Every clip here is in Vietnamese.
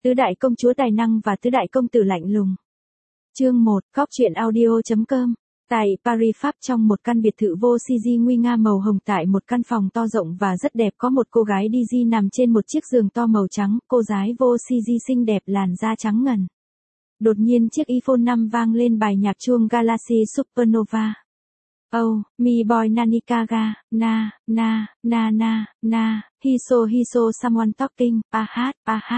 Tứ đại công chúa tài năng và tứ đại công tử lạnh lùng. Chương 1, Góc truyện audio.com. Tại Paris, Pháp, trong một căn biệt thự vô CG nguy nga màu hồng, tại một căn phòng to rộng và rất đẹp, có một cô gái DJ nằm trên một chiếc giường to màu trắng. Cô gái vô CG xinh đẹp, làn da trắng ngần. Đột nhiên chiếc iPhone 5 vang lên bài nhạc chuông Galaxy Supernova. Oh, me boy Nanikaga, na, hiso, someone talking, pahat,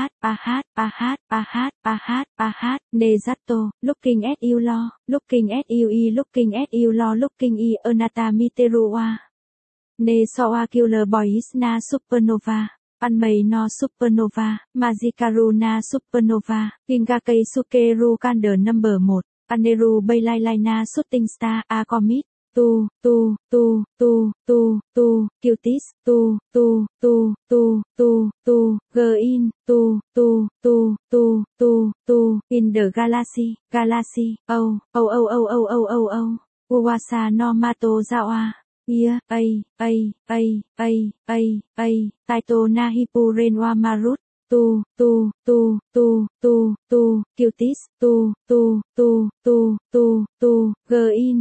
nezato, looking at you lo, looking at you lo, looking e anatomy terua. Ne soa killer boy is na supernova. Anmei no supernova, Majikaru na supernova, Gingakei sukeru kander number 1, Aneru bailai na shooting star, a commit. Cuties, Gein, in the galaxy, oh, Uwasa no mato zawa, yeah, Taito na hipuren wa marut, cuties, Gein,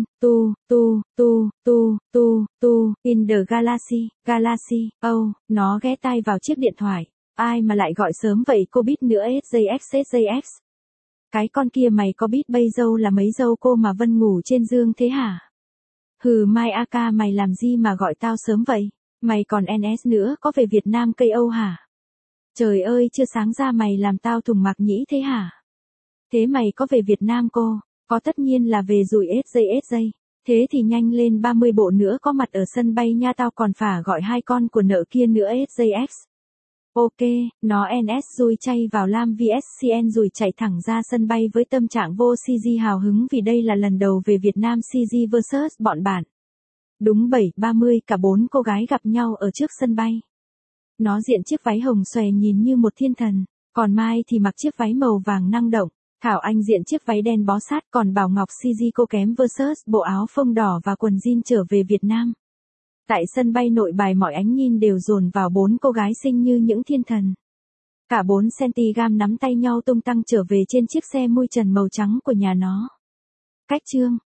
in the galaxy, oh, nó ghé tai vào chiếc điện thoại. Ai mà lại gọi sớm vậy cô biết nữa SJX. Cái con kia mày có biết bây dâu là mấy dâu cô mà Vân ngủ trên giường thế hả? Hừ Mai Aka, mày làm gì mà gọi tao sớm vậy? Mày còn NS nữa, có về Việt Nam KO hả? Trời ơi, chưa sáng ra mày làm tao thùng mặc nhĩ thế hả? Thế mày có về Việt Nam cô? Có, tất nhiên là về rồi SJ. Thế thì nhanh lên 30 bộ nữa có mặt ở sân bay nha, tao còn phải gọi hai con của nợ kia nữa SJX. Ok, nó NS rồi chay vào Lam VSCN rồi chạy thẳng ra sân bay với tâm trạng vô CG hào hứng vì đây là lần đầu về Việt Nam CG vs bọn bạn. Đúng 7:30 cả bốn cô gái gặp nhau ở trước sân bay. Nó diện chiếc váy hồng xòe nhìn như một thiên thần, còn Mai thì mặc chiếc váy màu vàng năng động. Thảo Anh diện chiếc váy đen bó sát, còn Bảo Ngọc CG cô kém vs bộ áo phông đỏ và quần jean trở về Việt Nam. Tại sân bay Nội Bài mọi ánh nhìn đều dồn vào bốn cô gái xinh như những thiên thần. Cả 4 cm nắm tay nhau tung tăng trở về trên chiếc xe mui trần màu trắng của nhà nó. Cách chương,